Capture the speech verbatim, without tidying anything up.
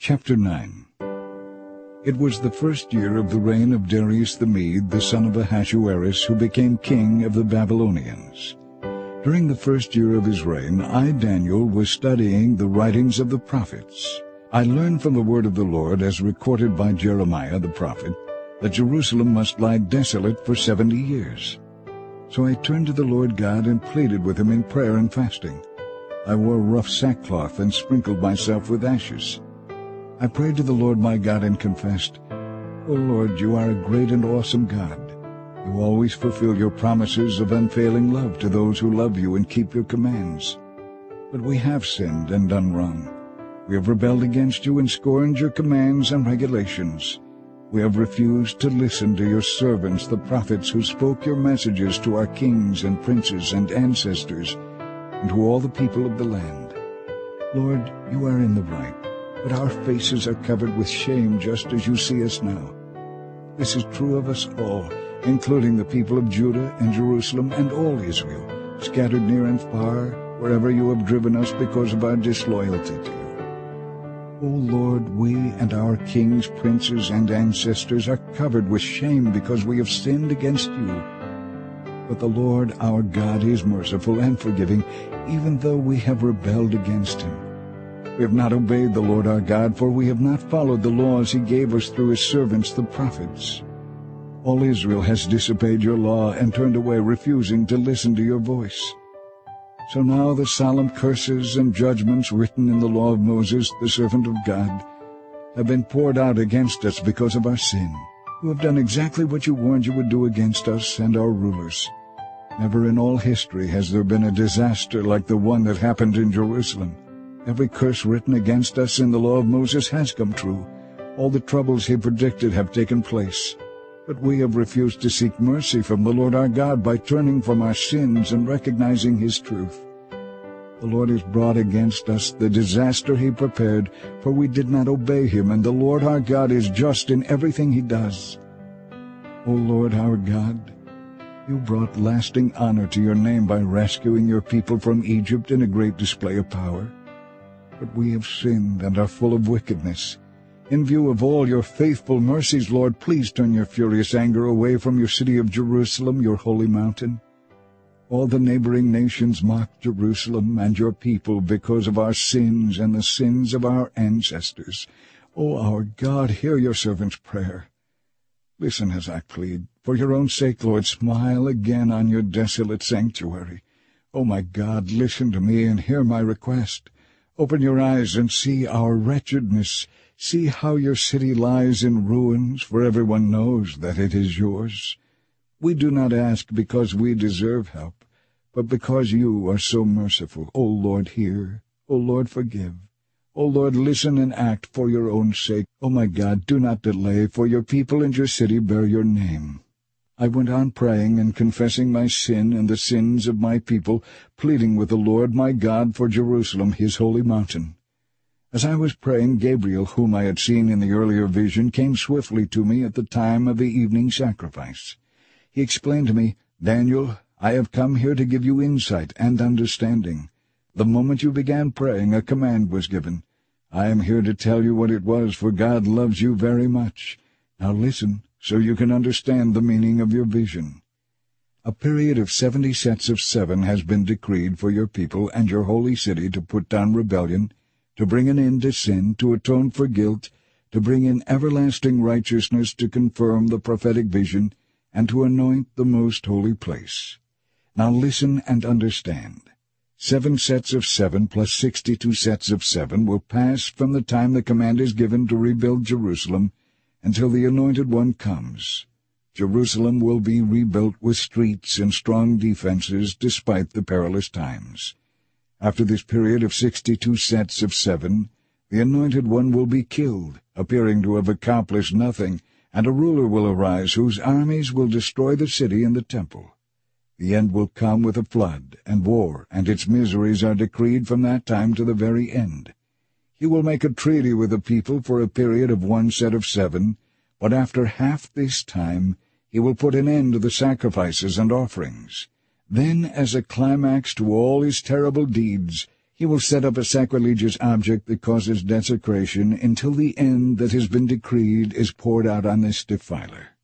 Chapter nine. It was the first year of the reign of Darius the Mede, the son of Ahasuerus, who became king of the Babylonians. During the first year of his reign, I, Daniel, was studying the writings of the prophets. I learned from the word of the Lord, as recorded by Jeremiah the prophet, that Jerusalem must lie desolate for seventy years. So I turned to the Lord God and pleaded with him in prayer and fasting. I wore rough sackcloth and sprinkled myself with ashes. I prayed to the Lord my God and confessed, O Lord, you are a great and awesome God. You always fulfill your promises of unfailing love to those who love you and keep your commands. But we have sinned and done wrong. We have rebelled against you and scorned your commands and regulations. We have refused to listen to your servants, the prophets, who spoke your messages to our kings and princes and ancestors, and to all the people of the land. Lord, you are in the right, but our faces are covered with shame just as you see us now. This is true of us all, including the people of Judah and Jerusalem and all Israel, scattered near and far, wherever you have driven us because of our disloyalty to you. O Lord, we and our kings, princes, and ancestors are covered with shame because we have sinned against you. But the Lord our God is merciful and forgiving, even though we have rebelled against him. We have not obeyed the Lord our God, for we have not followed the laws he gave us through his servants the prophets. All Israel has disobeyed your law and turned away, refusing to listen to your voice. So now the solemn curses and judgments written in the law of Moses, the servant of God, have been poured out against us because of our sin. You have done exactly what you warned you would do against us and our rulers. Never in all history has there been a disaster like the one that happened in Jerusalem. Every curse written against us in the law of Moses has come true. All the troubles he predicted have taken place. But we have refused to seek mercy from the Lord our God by turning from our sins and recognizing his truth. The Lord has brought against us the disaster he prepared, for we did not obey him, and the Lord our God is just in everything he does. O Lord our God, you brought lasting honor to your name by rescuing your people from Egypt in a great display of power. But we have sinned and are full of wickedness. In view of all your faithful mercies, Lord, please turn your furious anger away from your city of Jerusalem, your holy mountain. All the neighboring nations mock Jerusalem and your people because of our sins and the sins of our ancestors. O our God, hear your servant's prayer. Listen as I plead. For your own sake, Lord, smile again on your desolate sanctuary. O my God, listen to me and hear my request. Open your eyes and see our wretchedness. See how your city lies in ruins, for everyone knows that it is yours. We do not ask because we deserve help, but because you are so merciful. O Lord, hear. O Lord, forgive. O Lord, listen and act for your own sake. O my God, do not delay, for your people and your city bear your name. I went on praying and confessing my sin and the sins of my people, pleading with the Lord my God for Jerusalem, his holy mountain. As I was praying, Gabriel, whom I had seen in the earlier vision, came swiftly to me at the time of the evening sacrifice. He explained to me, Daniel, I have come here to give you insight and understanding. The moment you began praying, a command was given. I am here to tell you what it was, for God loves you very much. Now listen, so you can understand the meaning of your vision. A period of seventy sets of seven has been decreed for your people and your holy city to put down rebellion, to bring an end to sin, to atone for guilt, to bring in everlasting righteousness, to confirm the prophetic vision, and to anoint the most holy place. Now listen and understand. Seven sets of seven plus sixty-two sets of seven will pass from the time the command is given to rebuild Jerusalem until the Anointed One comes. Jerusalem will be rebuilt with streets and strong defenses despite the perilous times. After this period of sixty-two sets of seven, the Anointed One will be killed, appearing to have accomplished nothing, and a ruler will arise whose armies will destroy the city and the temple. The end will come with a flood and war, and its miseries are decreed from that time to the very end. He will make a treaty with the people for a period of one set of seven, but after half this time he will put an end to the sacrifices and offerings. Then, as a climax to all his terrible deeds, He will set up a sacrilegious object that causes desecration until the end that has been decreed is poured out on this defiler.